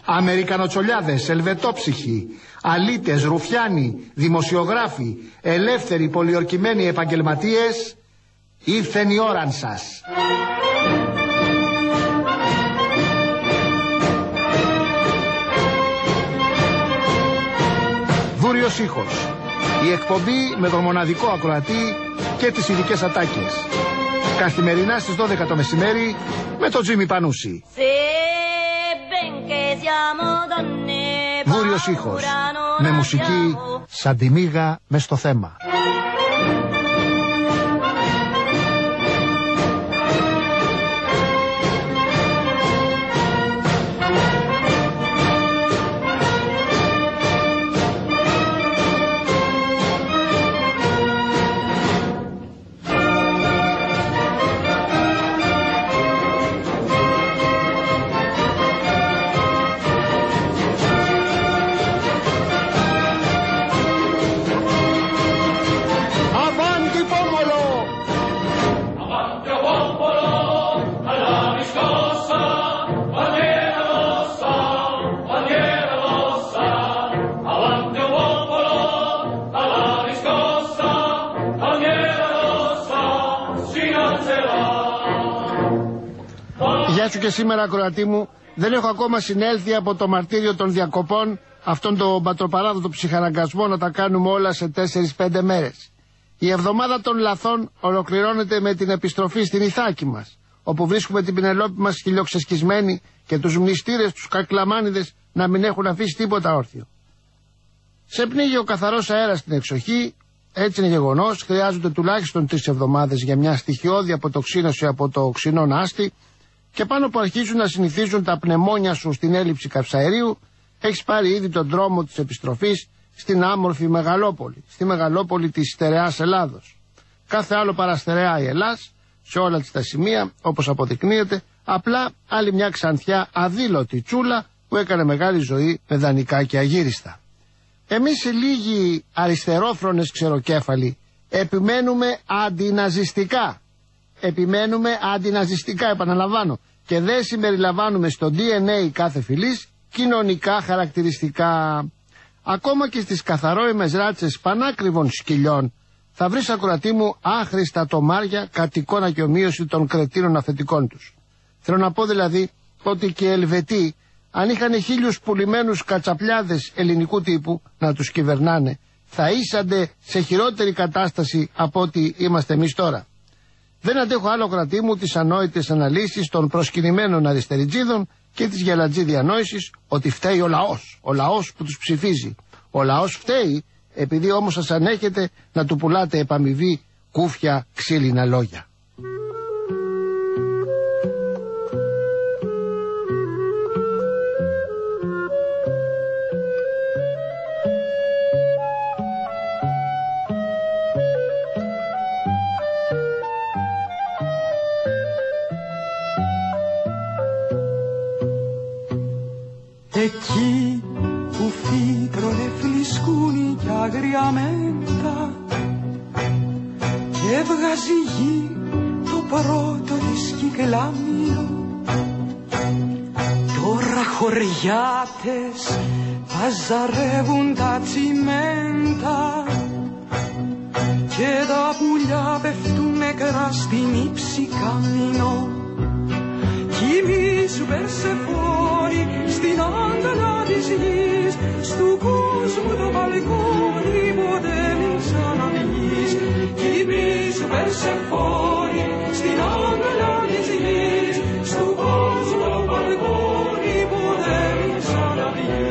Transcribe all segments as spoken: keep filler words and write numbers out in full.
Αμερικανοτσολιάδες, ελβετόψυχοι, αλήτες, ρουφιάνοι, δημοσιογράφοι, ελεύθεροι, πολιορκημένοι επαγγελματίες, ήρθεν η ώραν σας. Βούριος ήχος. Η εκπομπή με τον μοναδικό ακροατή και τις ειδικές ατάκες. Καθημερινά στις δώδεκα το μεσημέρι με τον Τζίμι Πανούση. Βούριος ήχος. Με μουσική σαν τη μύγα μες στο θέμα. Γεια σου και σήμερα, ακροατή μου. Δεν έχω ακόμα συνέλθει από το μαρτύριο των διακοπών, αυτόν τον πατροπαράδοτο ψυχαναγκασμό να τα κάνουμε όλα σε τέσσερις πέντε μέρες. Η εβδομάδα των λαθών ολοκληρώνεται με την επιστροφή στην Ιθάκη μας, όπου βρίσκουμε την Πινελόπη μας χιλιοξεσκισμένη και τους μνηστήρες, τους κακλαμάνιδες να μην έχουν αφήσει τίποτα όρθιο. Σε πνίγει ο καθαρός αέρας στην εξοχή, έτσι είναι γεγονός, χρειάζονται τουλάχιστον τρεις εβδομάδες για μια στοιχειώδη αποτοξίνωση από το ξινόν άστη. Και πάνω που αρχίζουν να συνηθίζουν τα πνευμόνια σου στην έλλειψη καυσαερίου, έχεις πάρει ήδη τον δρόμο της επιστροφής στην άμορφη Μεγαλόπολη, στη Μεγαλόπολη της στερεάς Ελλάδος. Κάθε άλλο παραστερεά η Ελλάς, σε όλα τα σημεία, όπως αποδεικνύεται, απλά άλλη μια ξανθιά αδήλωτη τσούλα που έκανε μεγάλη ζωή με δανεικά και αγύριστα. Εμείς οι λίγοι αριστερόφρονες ξεροκέφαλοι επιμένουμε αντιναζιστικά. Επιμένουμε αντιναζιστικά, επαναλαμβάνω, και δεν συμπεριλαμβάνουμε στο ντι εν έι κάθε φυλής κοινωνικά χαρακτηριστικά. Ακόμα και στις καθαρόιμες ράτσες πανάκριβων σκυλιών θα βρεις, ακροατή μου, άχρηστα τομάρια κατ' εικόνα και ομοίωση των κρετίνων αφεντικών τους. Θέλω να πω δηλαδή ότι και οι Ελβετοί, αν είχαν χίλιους πουλημένους κατσαπλιάδες ελληνικού τύπου να τους κυβερνάνε, θα ήσανται σε χειρότερη κατάσταση από ό,τι είμαστε εμείς τώρα. Δεν αντέχω άλλο, κρατή μου, τις ανόητες αναλύσεις των προσκυνημένων αριστεριτζίδων και της γελατζή διανόησης ότι φταίει ο λαός, ο λαός που τους ψηφίζει. Ο λαός φταίει επειδή όμως σας ανέχετε να του πουλάτε επαμοιβή κούφια ξύλινα λόγια. Εκεί που φύτρωνε φλισκούνι κι αγριαμέντα και έβγαζε η γη το πρώτο της κυκλάμιο, τώρα χωριάτες παζαρεύουν τα τσιμέντα και τα πουλιά πέφτουν νεκρά στην ύψη καμινό. Κοιμήσου Περσεφόνη στην αγκαλιά της γης, στου κόσμου το μπαλκόνι ποτέ μην ξαναβγείς. Κοιμήσου Περσεφόνη στην αγκαλιά της γης, στου κόσμου το μπαλκόνι ποτέ μην ξαναβγείς.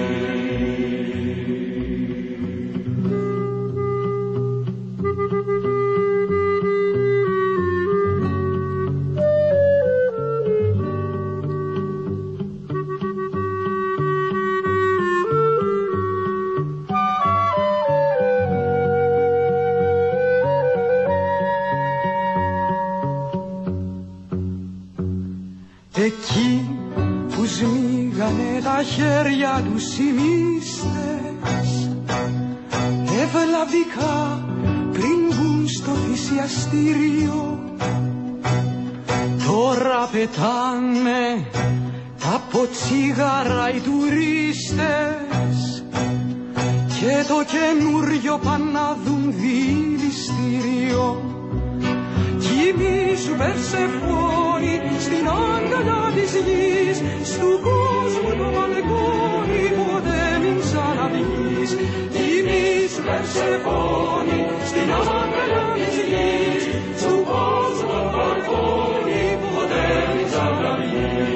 Εκεί που σμίγανε τα χέρια τους οι μύστες ευλαβικά πριν μπουν στο θυσιαστήριο, τώρα πετάνε από τσίγαρα οι τουρίστες και το καινούριο πάνε να δουν δηληστήριο. Κοιμήσου Περσεφόνη στην αγκαλιά της γης, στου κόσμου το μπαλκόνι ποτέ μην ξαναβγείς. Κοιμήσου Περσεφόνη στην αγκαλιά της γης, στου κόσμου το μπαλκόνι ποτέ μην ξαναβγείς.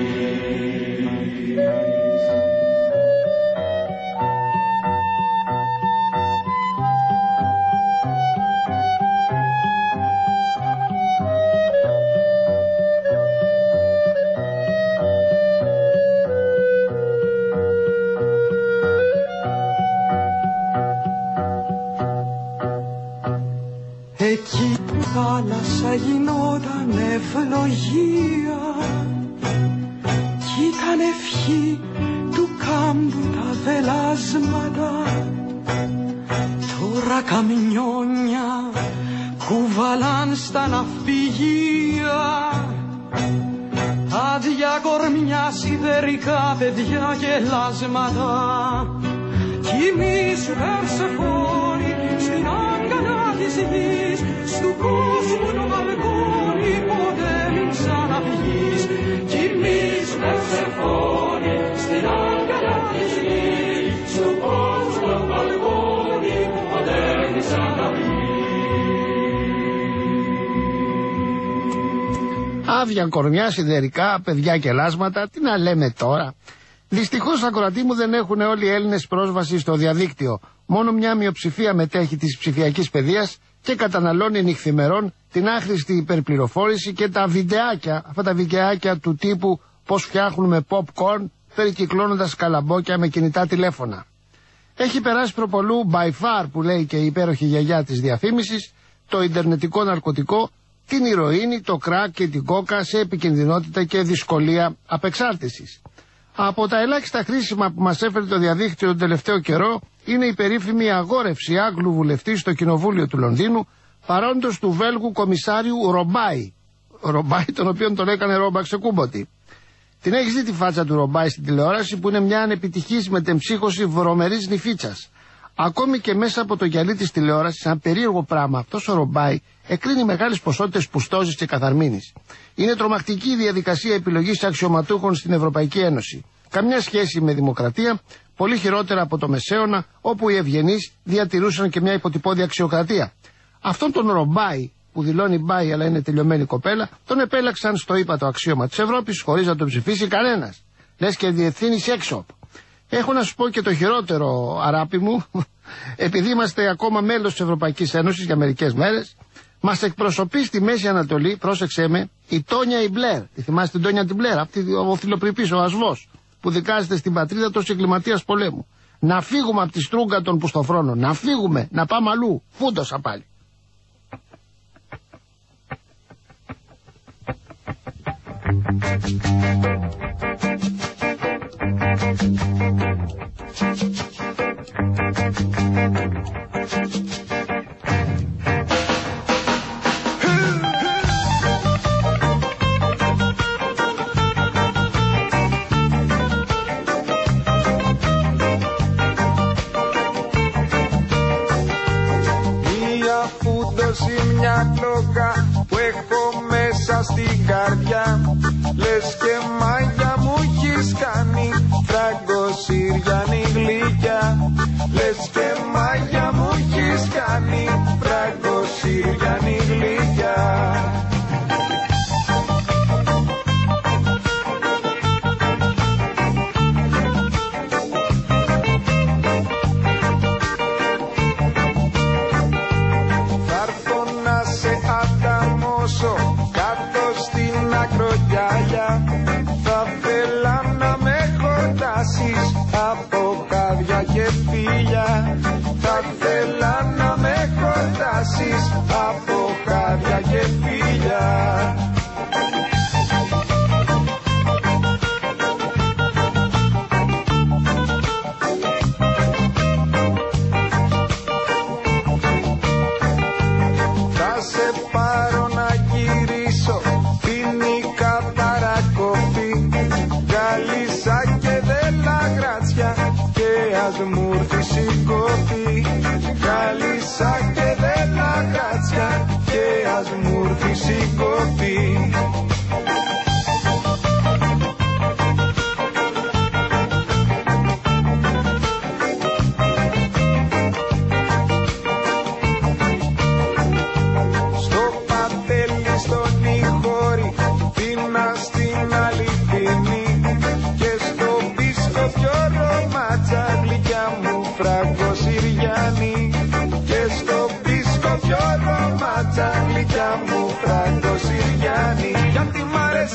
Εκεί η θάλασσα γινόταν ευλογία κι ήταν ευχή του κάμπου τα βελάσματα. Τώρα καμιόνια κουβαλάν στα ναυπηγεία άδεια κορμιά, σιδερικά παιδιά και λάσματα. Κοιμήσου Περσεφόνη στην αγκαλιά της γης, στου κόσμου το μπαλκόνι ποτέ μην ξαναβγείς. Κοιμήσου Περσεφόνη στην αγκαλιά της γης, στου κόσμου το μπαλκόνι ποτέ μην ξαναβγείς. Άδεια κορμιά, σιδερικά, παιδιά και λάσματα, τι να λέμε τώρα. Δυστυχώς, ακροατοί μου, δεν έχουν όλοι οι Έλληνες πρόσβαση στο διαδίκτυο. Μόνο μια μειοψηφία μετέχει της ψηφιακής παιδείας και καταναλώνει νυχθημερών την άχρηστη υπερπληροφόρηση και τα βιντεάκια, αυτά τα βιντεάκια του τύπου πώς φτιάχνουμε popcorn, περικυκλώνοντας καλαμπόκια με κινητά τηλέφωνα. Έχει περάσει προπολού by far, που λέει και η υπέροχη γιαγιά της διαφήμισης, το ιντερνετικό ναρκωτικό, την ηρωίνη, το κράκ και την κόκα σε επικινδυνότητα και δυσκολία απεξάρτησης. Από τα ελάχιστα χρήσιμα που μας έφερε το διαδίκτυο τον τελευταίο καιρό είναι η περίφημη αγόρευση Άγγλου βουλευτή στο Κοινοβούλιο του Λονδίνου, παρόντος του Βέλγου κομισάριου Ρομπάι. Ρομπάι, τον οποίον τον έκανε ρόμπα ξεκούμποτη. Την έχεις δει τη φάτσα του Ρομπάι στην τηλεόραση, που είναι μια ανεπιτυχής μετεμψύχωση βρωμερής νηφίτσας. Ακόμη και μέσα από το γυαλί της τηλεόρασης, ένα περίεργο πράγμα, αυτός ο Ρομπάι εκρίνει μεγάλες ποσότητες πουστόζης και καθαρμίνης. Είναι τρομακτική η διαδικασία επιλογής αξιωματούχων στην Ευρωπαϊκή Ένωση. Καμιά σχέση με δημοκρατία, πολύ χειρότερα από το Μεσαίωνα, όπου οι ευγενείς διατηρούσαν και μια υποτυπώδη αξιοκρατία. Αυτόν τον Ρομπάι, που δηλώνει μπάι αλλά είναι τελειωμένη κοπέλα, τον επέλεξαν στο ύπατο αξίωμα της Ευρώπης χωρίς να τον ψηφίσει κανένας. Λες και διευθύνει σεξ-shop. Έχω να σου πω και το χειρότερο, αράπη μου, επειδή είμαστε ακόμα μέλος της Ευρωπαϊκής Ένωσης για μερικές μέρες, μας εκπροσωπεί στη Μέση Ανατολή, πρόσεξέ με, η Τόνια η Μπλερ. Τη θυμάστε την Τόνια την Μπλερ, αυτή ο φιλοπρεπής, ο ασβός, που δικάζεται στην πατρίδα του εγκληματίας πολέμου. Να φύγουμε από τη στρούγκα των πουστοφρόνων, να φύγουμε, να πάμε αλλού. Φούντοσα πάλι. Μια κλόκα που έχω μέσα στην καρδιά, λες και μάγια μου έχεις κάνει φραγκοσυριανή γλυκιά. Λες και μάγια μου έχεις κάνει φραγκοσυριανή γλυκιά. Κάτω στην ακρογιάλια θα θέλα να με χορτάσεις από κάδια και φίλια. Θα θέλα να με χορτάσεις από κάδια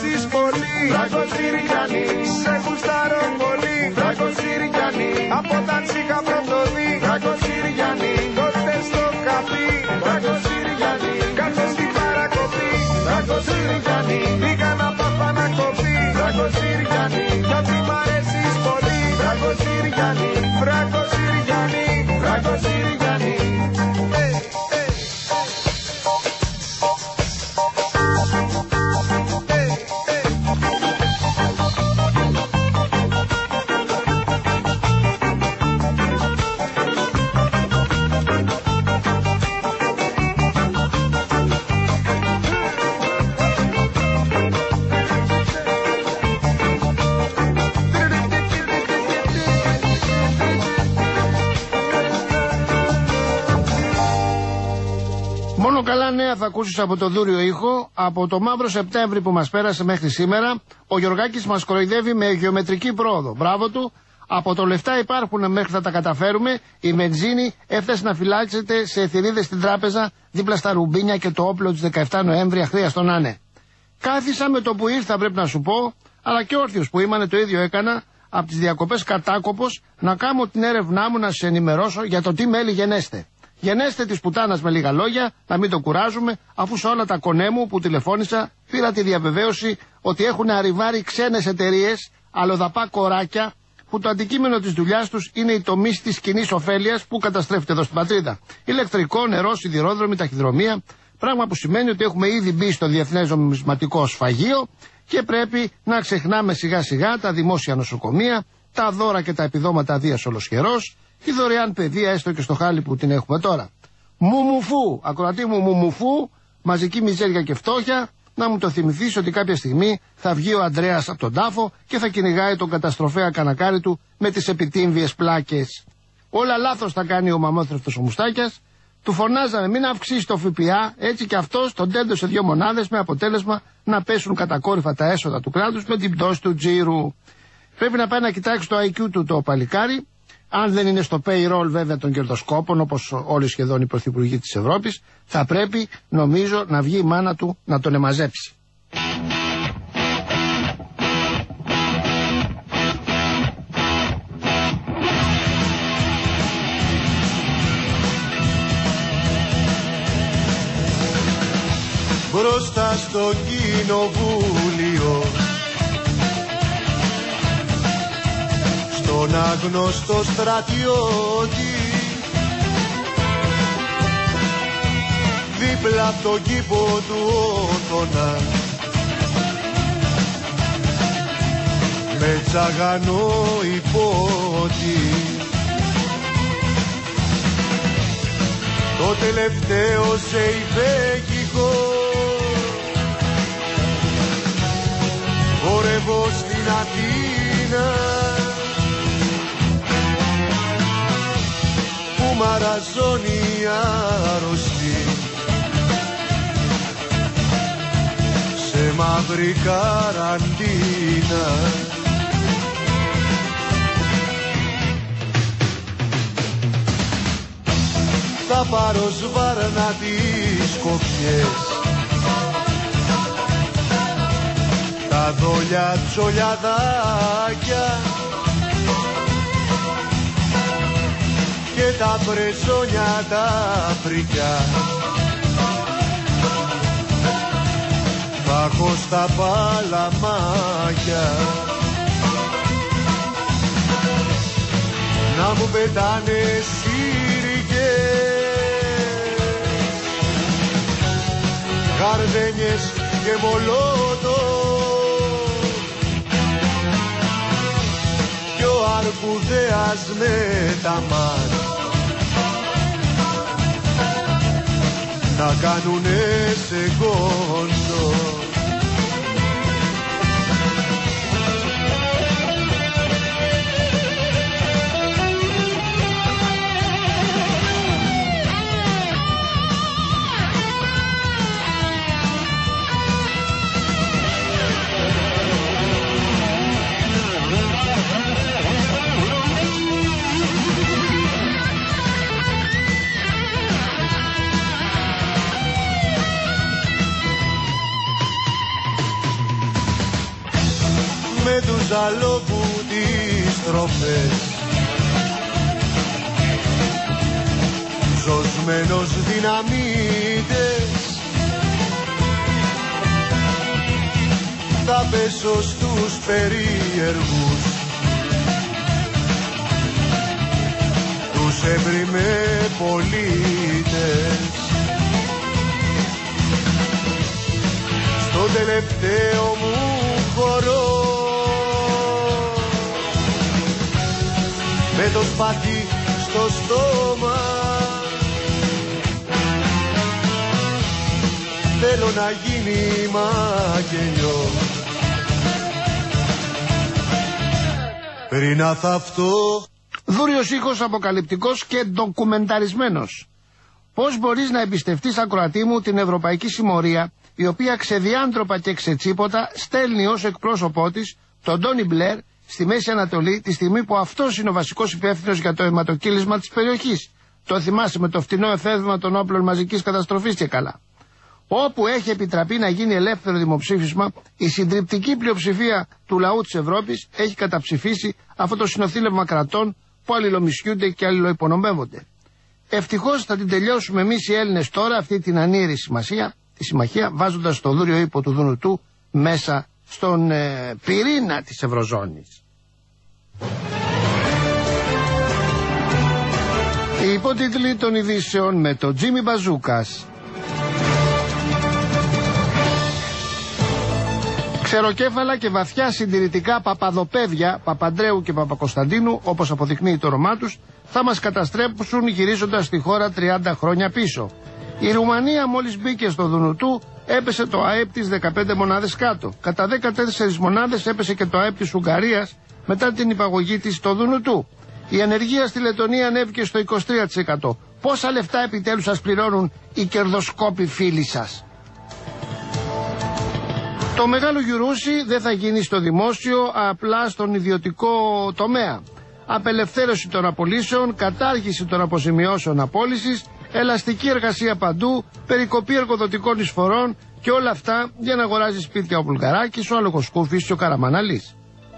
αρέσεις πολύ. Φραγκοζήριανη, σε γουστάρω πολύ. Φραγκοζήριανη, από όταν σ' είχα πρώτο δει. Φραγκοζήριανη, τότε στο καφί. Φραγκοζήριανη, κάτω στην παρακοπή. Φραγκοζήριανη, πήγα να πάω να κοπεί. Φραγκοζήριανη, γιατί μ' αρέσεις πολύ. Φραγκοζήριανη, Φραγκοζήριανη, Φραγκοζήριανη. Μόνο καλά νέα θα ακούσεις από το δούριο ήχο. Από το μαύρο Σεπτέμβρη που μας πέρασε μέχρι σήμερα, ο Γιωργάκης μας κοροϊδεύει με γεωμετρική πρόοδο. Μπράβο του. Από το λεφτά υπάρχουν μέχρι θα τα καταφέρουμε. Η βενζίνη έφτασε να φυλάξεται σε θηρίδες στην τράπεζα δίπλα στα ρουμπίνια και το όπλο της δεκαεφτά Νοέμβρη αχρίαστο να είναι. Κάθισα με το που ήρθα, πρέπει να σου πω, αλλά και όρθιος που ήμανε το ίδιο έκανα, από τις διακοπές κατάκοπος, να κάνω την έρευνά μου να σας ενημερώσω για το τι μέλη γενέστε. Γενέστε της πουτάνας με λίγα λόγια, να μην το κουράζουμε, αφού σε όλα τα κονέ μου που τηλεφώνησα πήρα τη διαβεβαίωση ότι έχουν arrivάρει ξένες εταιρείες, αλλοδαπά κοράκια, που το αντικείμενο της δουλειάς τους είναι οι τομείς της κοινής ωφέλειας που καταστρέφεται εδώ στην πατρίδα. Ηλεκτρικό, νερό, σιδηρόδρομοι, ταχυδρομεία, πράγμα που σημαίνει ότι έχουμε ήδη μπει στο Διεθνές Νομισματικό Σφαγείο και πρέπει να ξεχνάμε σιγά σιγά τα δημόσια νοσοκομεία, τα δώρα και τα επιδόματα Δίας Ολοσχερός, η δωρεάν παιδεία έστω και στο χάλι που την έχουμε τώρα. Μουμουφού, ακροατή μου μουμουφού, μαζική μιζέρια και φτώχεια, να μου το θυμηθείς ότι κάποια στιγμή θα βγει ο Αντρέας από τον τάφο και θα κυνηγάει τον καταστροφέα κανακάρι του με τις επιτύμβιες πλάκες. Όλα λάθος θα κάνει ο μαμόθρευτος ο Μουστάκιας. Του φωνάζαμε μην αυξήσει το ΦΠΑ, έτσι και αυτός τον τέντωσε δύο μονάδες με αποτέλεσμα να πέσουν κατακόρυφα τα έσοδα του κράτους με την πτώση του τζίρου. Πρέπει να πάει να κοιτάξει το άι κιου του το παλικάρι. Αν δεν είναι στο payroll βέβαια των κερδοσκόπων, όπως όλοι σχεδόν οι πρωθυπουργοί της Ευρώπης, θα πρέπει νομίζω να βγει η μάνα του να τον εμαζέψει. Μπροστά στο κοινοβούλιο, τον άγνωστο στρατιώτη, δίπλα απ' τον κήπο του Όθωνα, με τσαγανό υπότι, το τελευταίο σε υπέκικο χορεύω στην Αθήνα, που μαραζώνει άρρωστη σε μαύρη καραντίνα. Θα πάρω σβάρνα τις κοφιές, τα δόλια τσολιαδάκια και τα πρεζόνια τα φρικιά, θα έχω στα παλαμάκια να μου πετάνε σύρικες, γαρδένιες και μολότο κι ο αρκουδέας με τα μάτια να κάνουνε σε κόντο. αλόγου τις τροφές. Ζωσμένος δυναμίτες θα πέσω στους περίεργους, τους εύρημε πολίτες. Στο τελευταίο μου χώρο με το σπαθί στο στόμα θέλω να γίνει μακελιό πριν να θαυτώ. Δούριος ήχος, αποκαλυπτικός και ντοκουμενταρισμένος. Πώς μπορείς να εμπιστευτείς, ακροατή μου, την ευρωπαϊκή συμμορία, η οποία ξεδιάντροπα και ξετσίποτα στέλνει ως εκπρόσωπό της τον Τόνι Μπλερ στη Μέση Ανατολή, τη στιγμή που αυτός είναι ο βασικός υπεύθυνος για το αιματοκύλισμα της περιοχής. Το θυμάσαι, με το φτηνό εφεύρημα των όπλων μαζικής καταστροφής και καλά. Όπου έχει επιτραπεί να γίνει ελεύθερο δημοψήφισμα, η συντριπτική πλειοψηφία του λαού της Ευρώπης έχει καταψηφίσει αυτό το συνοθήλευμα κρατών που αλληλομισιούνται και αλληλοϋπονομεύονται. Ευτυχώς θα την τελειώσουμε εμείς οι Έλληνες τώρα αυτή την ανήρη σημασία, τη συμμαχία, βάζοντας το δούριο ύπο του Δουνουτού μέσα στον ε, πυρήνα της Ευρωζώνης. Οι υπότιτλοι των ειδήσεων με το Τζίμι Μπαζούκας. Ξεροκέφαλα και βαθιά συντηρητικά παπαδοπέδια Παπαντρέου και Παπακοσταντίνου, όπως αποδεικνύει το όνομά τους, θα μας καταστρέψουν γυρίζοντας τη χώρα τριάντα χρόνια πίσω. Η Ρουμανία μόλις μπήκε στο Δουνουτού έπεσε το ΑΕΠ της δεκαπέντε μονάδες κάτω. Κατά δεκατέσσερις μονάδες έπεσε και το ΑΕΠ της Ουγγαρίας μετά την υπαγωγή της στο Δουνουτού. Η ανεργία στη Λετωνία ανέβηκε στο είκοσι τρία τοις εκατό. Πόσα λεφτά επιτέλους σας πληρώνουν οι κερδοσκόποι φίλοι σας? Το μεγάλο γιουρούσι δεν θα γίνει στο δημόσιο, απλά στον ιδιωτικό τομέα. Απελευθέρωση των απολύσεων, κατάργηση των αποζημιώσεων απόλυσης, ελαστική εργασία παντού, περικοπή εργοδοτικών εισφορών και όλα αυτά για να αγοράζει σπίτια ο Βουλγαράκης, ο Αλογοσκούφης και ο Καραμαναλής.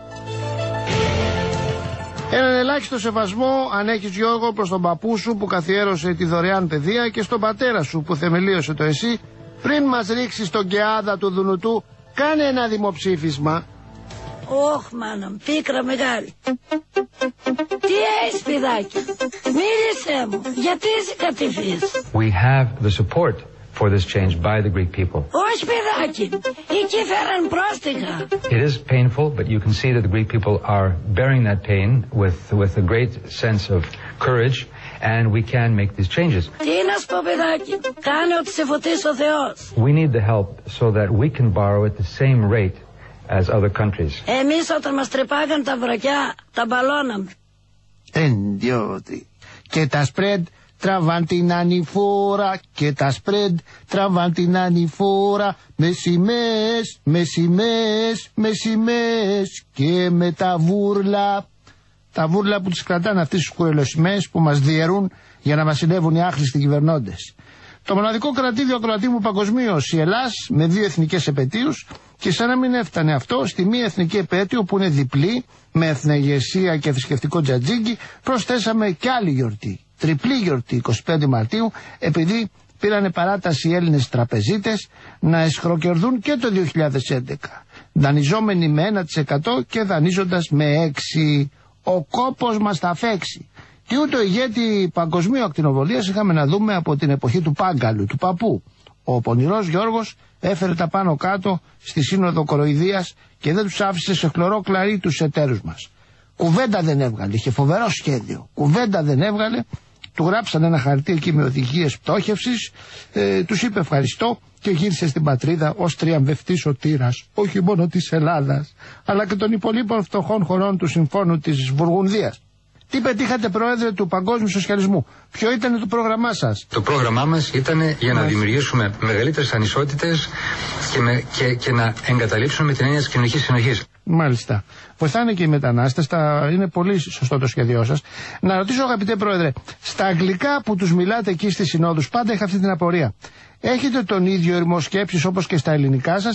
Έναν ελάχιστο σεβασμό αν έχεις, Γιώργο, προς τον παππού σου που καθιέρωσε τη δωρεάν παιδεία και στον πατέρα σου που θεμελίωσε το ΕΣΥ. Πριν μας ρίξεις τον κεάδα του Δουνουτού, κάνε ένα δημοψήφισμα. Ωχ, μάνα μου, πίκρα μεγάλη. Τι έχεις, παιδάκι? Μίλησέ μου, γιατί είσαι κατηφής? We have the support for this change by the Greek people. Όχι, παιδάκι, εκεί φέραν πρόστιχα. It is painful, but you can see that the Greek people are bearing that pain with, with a great sense of courage, and we can make these changes. Τι να σου πω, παιδάκι, κάνε ό,τι σε φωτίσει ο Θεός. We need the help so that we can borrow at the same rate as other countries. Εμείς όταν μας τρεπάγαν τα βρακιά, τα μπαλώναμε. Εν, δυο, τρία. Και τα spread τραβάν την ανηφόρα, και τα spread τραβάν την ανηφόρα, με σημαίες, με σημαίες, με σημαίες και με τα βούρλα. Τα βούρλα που τις κρατάνε αυτές τις κουρελοσημαίες που μας διαιρούν για να βασιλεύουν οι άχρηστοι κυβερνώντες. Το μοναδικό κρατήδιο ακροατή μου παγκοσμίως, η Ελλάς, με δύο εθνικές επετείους, και σαν να μην έφτανε αυτό, στη μία εθνική επέτειο που είναι διπλή, με εθνεγεσία και θρησκευτικό τζατζίγκι, προσθέσαμε κι άλλη γιορτή. Τριπλή γιορτή, εικοστή πέμπτη Μαρτίου, επειδή πήρανε παράταση οι Έλληνες τραπεζίτες να εσχροκερδούν και το δύο χιλιάδες έντεκα. Δανειζόμενοι με ένα τοις εκατό και δανείζοντας με έξι τοις εκατό. Ο κόπος μας θα φέξει. Και ούτε ηγέτη παγκοσμίου ακτινοβολίας είχαμε να δούμε από την εποχή του Πάγκαλου, του παππού. Ο πονηρός Γιώργος έφερε τα πάνω κάτω στη Σύνοδο Κοροϊδίας και δεν τους άφησε σε χλωρό κλαρί τους εταίρους μας. Κουβέντα δεν έβγαλε, είχε φοβερό σχέδιο. Κουβέντα δεν έβγαλε, του γράψαν ένα χαρτί εκεί με οδηγίες πτώχευσης, ε, τους είπε ευχαριστώ και γύρισε στην πατρίδα ως τριαμβευτής σωτήρας, όχι μόνο της Ελλάδας, αλλά και των υπολείπων φτωχών χωρών του Συμφώνου της Βουργουνδίας. Τι πετύχατε, Πρόεδρε, του Παγκόσμιου Σοσιαλισμού? Ποιο ήταν το πρόγραμμά σας? Το πρόγραμμά μας ήταν για να δημιουργήσουμε μεγαλύτερες ανισότητες και, με, και, και να εγκαταλείψουμε την έννοια της κοινωνικής συνοχής. Μάλιστα. Βοηθάνε και οι μετανάστες, τα... είναι πολύ σωστό το σχέδιό σας. Να ρωτήσω, αγαπητέ Πρόεδρε, στα αγγλικά που τους μιλάτε εκεί στις συνόδους, πάντα είχα αυτή την απορία. Έχετε τον ίδιο ηρμό σκέψης όπως και στα ελληνικά σας,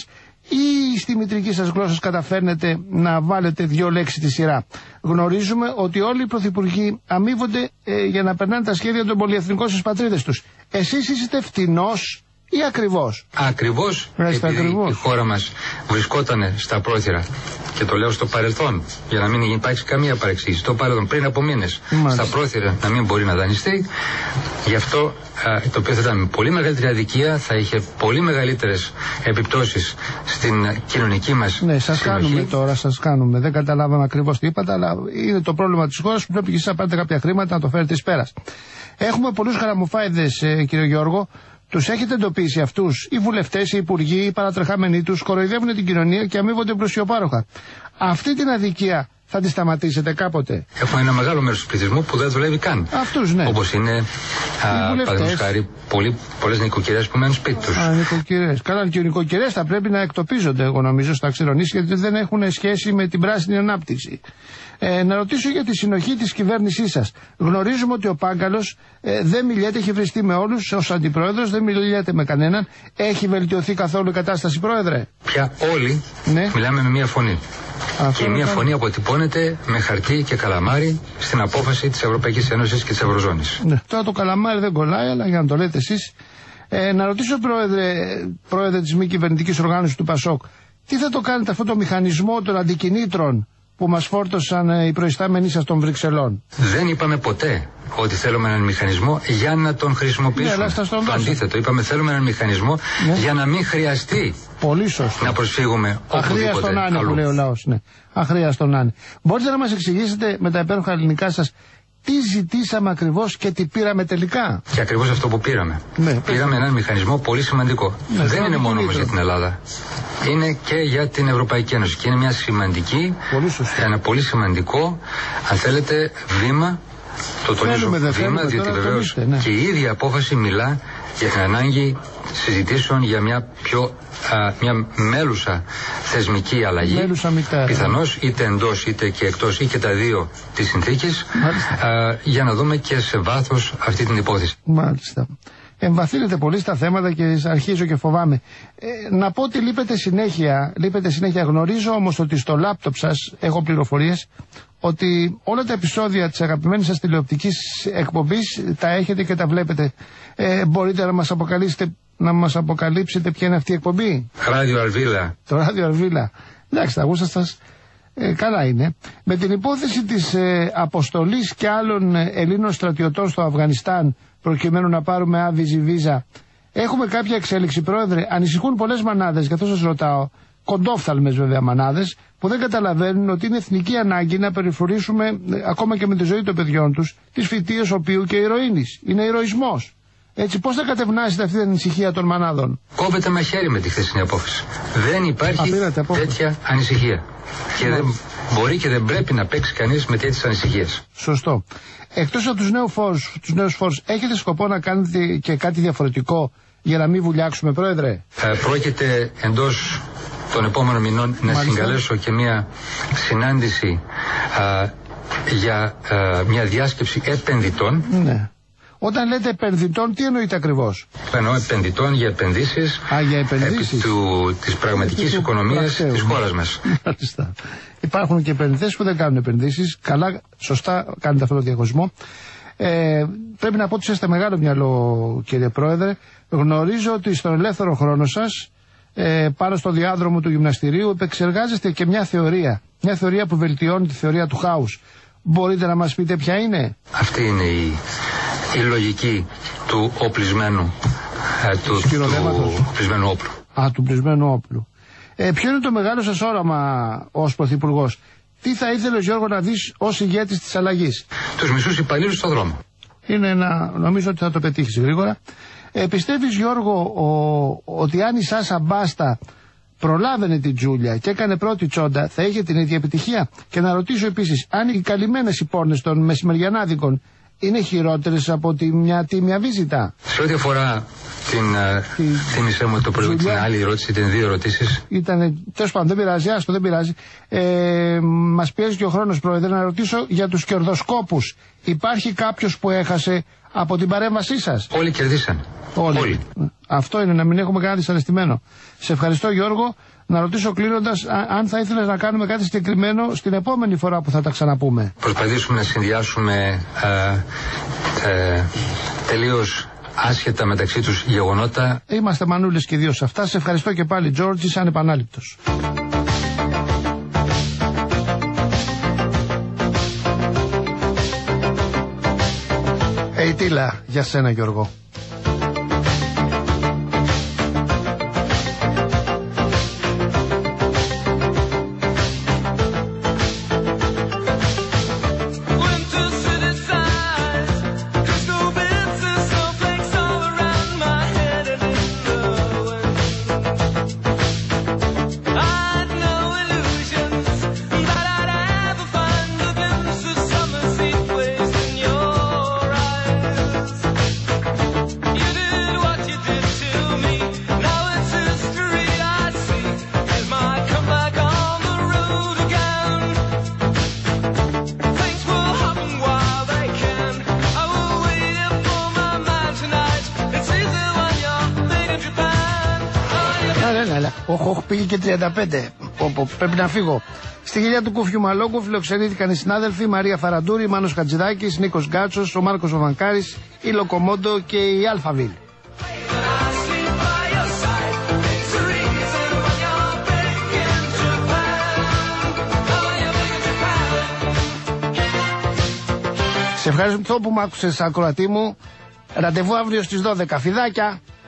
ή στη μητρική σας γλώσσα καταφέρνετε να βάλετε δύο λέξεις στη σειρά? Γνωρίζουμε ότι όλοι οι πρωθυπουργοί αμείβονται ε, για να περνάνε τα σχέδια των πολυεθνικών στις πατρίδες τους. Εσείς είστε φτηνός ή ακριβώς? Ακριβώς, επειδή ακριβώς. Η χώρα μας βρισκόταν στα πρόθυρα, και το λέω στο παρελθόν, για να μην υπάρξει καμία παρεξήγηση, στο παρελθόν, πριν από μήνες, στα πρόθυρα να μην μπορεί να δανειστεί. Γι' αυτό, α, το οποίο θα ήταν πολύ μεγαλύτερη αδικία, θα είχε πολύ μεγαλύτερες επιπτώσεις στην κοινωνική μας Ναι, σας συνοχή. κάνουμε τώρα, σας κάνουμε. Δεν καταλάβαμε ακριβώς τι είπατε, αλλά είναι το πρόβλημα της χώρας που πρέπει και εσείς να πάρετε κάποια χρήματα να το φέρετε εις πέρας. Έχουμε πολλούς χαραμοφάιδες, ε, κύριο Γιώργο. Τους έχετε εντοπίσει αυτούς? Οι βουλευτές, οι υπουργοί, οι παρατρεχάμενοι τους κοροϊδεύουν την κοινωνία και αμείβονται προσιοπάροχα. Αυτή την αδικία θα τη σταματήσετε κάποτε? Έχουμε ένα μεγάλο μέρος του πληθυσμού που δεν δουλεύει καν. Αυτούς, ναι. Όπως είναι, παραδείγματος χάρη, πολλές νοικοκυρές που μένουν σπίτι τους. Α, νοικοκυρές. Καλά, και οι νοικοκυρές θα πρέπει να εκτοπίζονται, εγώ νομίζω, στα ξηρονήσια, γιατί δεν έχουν σχέση με την πράσινη ανάπτυξη. Ε, να ρωτήσω για τη συνοχή της κυβέρνησής σας. Γνωρίζουμε ότι ο Πάγκαλος ε, δεν μιλιέται, έχει βριστεί με όλους ως αντιπρόεδρος, δεν μιλιέται με κανέναν. Έχει βελτιωθεί καθόλου η κατάσταση, πρόεδρε? Πια όλοι ναι. μιλάμε με μία φωνή. Αυτό και μία θα... φωνή αποτυπώνεται με χαρτί και καλαμάρι στην απόφαση της Ευρωπαϊκής Ένωσης και της Ευρωζώνης. Ναι. Τώρα το καλαμάρι δεν κολλάει, αλλά για να το λέτε εσείς. Ε, να ρωτήσω, πρόεδρε, πρόεδρε της μη κυβερνητικής οργάνωσης του ΠΑΣΟΚ, τι θα το κάνετε αυτό το μηχανισμό των αντικινήτρων που μας φόρτωσαν ε, οι προϊστάμενοι σας των Βρυξελών? Δεν είπαμε ποτέ ότι θέλουμε έναν μηχανισμό για να τον χρησιμοποιήσουμε. Ναι, το αντίθετο, είπαμε θέλουμε έναν μηχανισμό ναι. για να μην χρειαστεί Πολύ σωστό. να προσφύγουμε οπουδήποτε να είναι, αλλού. Που λέει ο λαός, ναι. Αχρίαστο να είναι. Μπορείτε να μας εξηγήσετε με τα υπέροχα ελληνικά σας τι ζητήσαμε ακριβώς και τι πήραμε τελικά? Και ακριβώς αυτό που πήραμε. Ναι, πήραμε έναν μηχανισμό πολύ σημαντικό. Ναι, δεν είναι μόνο όμως για την Ελλάδα. Είναι και για την Ευρωπαϊκή Ένωση. Και είναι μια σημαντική, πολύ ένα πολύ σημαντικό, αν θέλετε, βήμα. Το τονίζω βήμα, θέλουμε, διότι βεβαίως ναι. και η ίδια απόφαση μιλά για την ανάγκη συζητήσεων για μια πιο α, μια μέλουσα θεσμική αλλαγή. Μέλουσα πιθανώς είτε εντός είτε και εκτός ή και τα δύο της συνθήκης, α, για να δούμε και σε βάθος αυτή την υπόθεση. Μάλιστα. Εμβαθύνετε πολύ στα θέματα και αρχίζω και φοβάμαι. Ε, να πω ότι λείπετε συνέχεια, λείπετε συνέχεια. Γνωρίζω όμως ότι στο λάπτοπ σας έχω πληροφορίες ότι όλα τα επεισόδια της αγαπημένης σας τηλεοπτικής εκπομπής τα έχετε και τα βλέπετε. Ε, μπορείτε να μας αποκαλύψετε, να μας αποκαλύψετε ποια είναι αυτή η εκπομπή? Ράδιο Αρβίλα. Το Ράδιο Αρβίλα. Εντάξει, τα γούστα σας ε, καλά είναι. Με την υπόθεση της ε, αποστολής και άλλων Ελλήνων στρατιωτών στο Αφγανιστάν προκειμένου να πάρουμε άβυζη βίζα, έχουμε κάποια εξέλιξη, πρόεδρε? Ανησυχούν πολλές μανάδες, καθώς σας ρωτάω, κοντόφθαλμες βέβαια μανάδες, που δεν καταλαβαίνουν ότι είναι εθνική ανάγκη να περιφρουρήσουμε ε, ακόμα και με τη ζωή των παιδιών τους τις φοιτίες οποίου και ηρωίνης. Είναι ηρωισμός. Έτσι, πώς θα κατευνάσετε αυτή την ανησυχία των μανάδων? Κόβεται μαχαίρι με τη χθεσινή απόφαση. Δεν υπάρχει τέτοια ανησυχία. Και δεν μπορεί και δεν πρέπει να παίξει κανείς με τέτοιες ανησυχίες. Σωστό. Εκτός από τους νέους φόρους, τους νέους φόρους, έχετε σκοπό να κάνετε και κάτι διαφορετικό για να μην βουλιάξουμε, πρόεδρε? Ε, πρόκειται εντός των επόμενων μηνών να Μάλιστα. συγκαλέσω και μια συνάντηση α, για α, μια διάσκεψη επενδυτών. Ναι. Όταν λέτε επενδυτών, τι εννοείτε ακριβώς? Εννοώ επενδυτών για επενδύσεις, Α, για επενδύσεις. Επί του, της πραγματικής οικονομίας της χώρας μας. Μάλιστα. Υπάρχουν και επενδυτές που δεν κάνουν επενδύσεις. Καλά, σωστά κάνετε αυτό το διαχωρισμό. Ε, πρέπει να πω ότι είστε μεγάλο μυαλό, κύριε Πρόεδρε. Γνωρίζω ότι στον ελεύθερο χρόνο σας, ε, πάνω στο διάδρομο του γυμναστηρίου, επεξεργάζεστε και μια θεωρία. Μια θεωρία που βελτιώνει τη θεωρία του χάους. Μπορείτε να μας πείτε ποια είναι? Αυτή είναι η, η λογική του οπλισμένου, ε, του, του οπλισμένου όπλου. Α, του οπλισμένου όπλου. Ε, ποιο είναι το μεγάλο σας όραμα ως Πρωθυπουργός? Τι θα ήθελες, Γιώργο, να δεις ως ηγέτης της αλλαγής? Τους μισούς υπαλλήλους στον δρόμο. Είναι ένα, νομίζω ότι θα το πετύχεις γρήγορα. Ε, πιστεύεις, Γιώργο, ο, ότι αν η Σάσα Μπάστα προλάβαινε την Τζούλια και έκανε πρώτη τσόντα, θα είχε την ίδια επιτυχία? Και να ρωτήσω επίσης, αν οι καλυμμένες υπόρνες των μεσημεριανάδικων είναι χειρότερες από τη μια τίμια βίζητα? Σε ό,τι αφορά την. Τι... Θύμησέ μου το πρωί, την άλλη ερώτηση, την δύο ερωτήσεις. Ήτανε. Τέλος πάντων, δεν πειράζει, άστο, δεν πειράζει. Ε, μας πιέζει και ο χρόνος, Πρόεδρε, να ρωτήσω για τους κερδοσκόπους. Υπάρχει κάποιος που έχασε από την παρέμβασή σας? Όλοι κερδίσαν. Όλοι. Όλοι. Αυτό είναι, να μην έχουμε κανένα δυσαρεστημένο. Σε ευχαριστώ, Γιώργο. να ρωτήσω κλείνοντας αν θα ήθελες να κάνουμε κάτι συγκεκριμένο στην επόμενη φορά που θα τα ξαναπούμε. Προσπαθήσουμε να συνδυάσουμε ε, ε, τελείως άσχετα μεταξύ τους γεγονότα. Είμαστε μανούλες και δύο σε αυτά. Σε ευχαριστώ και πάλι, Τζόρτζ, είσαι ανεπανάληπτος. Ειτήλα, για σένα, Γιώργο. Οχ, οχ, πήγε και τριάντα πέντε. Πω, πρέπει να φύγω. Στη γυλιά του Κούφιου Μαλόκου φιλοξενήθηκαν οι συνάδελφοι Μαρία Φαραντούρη, Μάνος Χατζηδάκης, Νίκος Γκάτσος, ο Μάρκος Βαβανκάρης, η Λοκομόντο και η Αλφαβίλ. Σε ευχαριστώ που μ' άκουσες, ακροατή μου. Ραντεβού αύριο στις δώδεκα. Φιδάκια.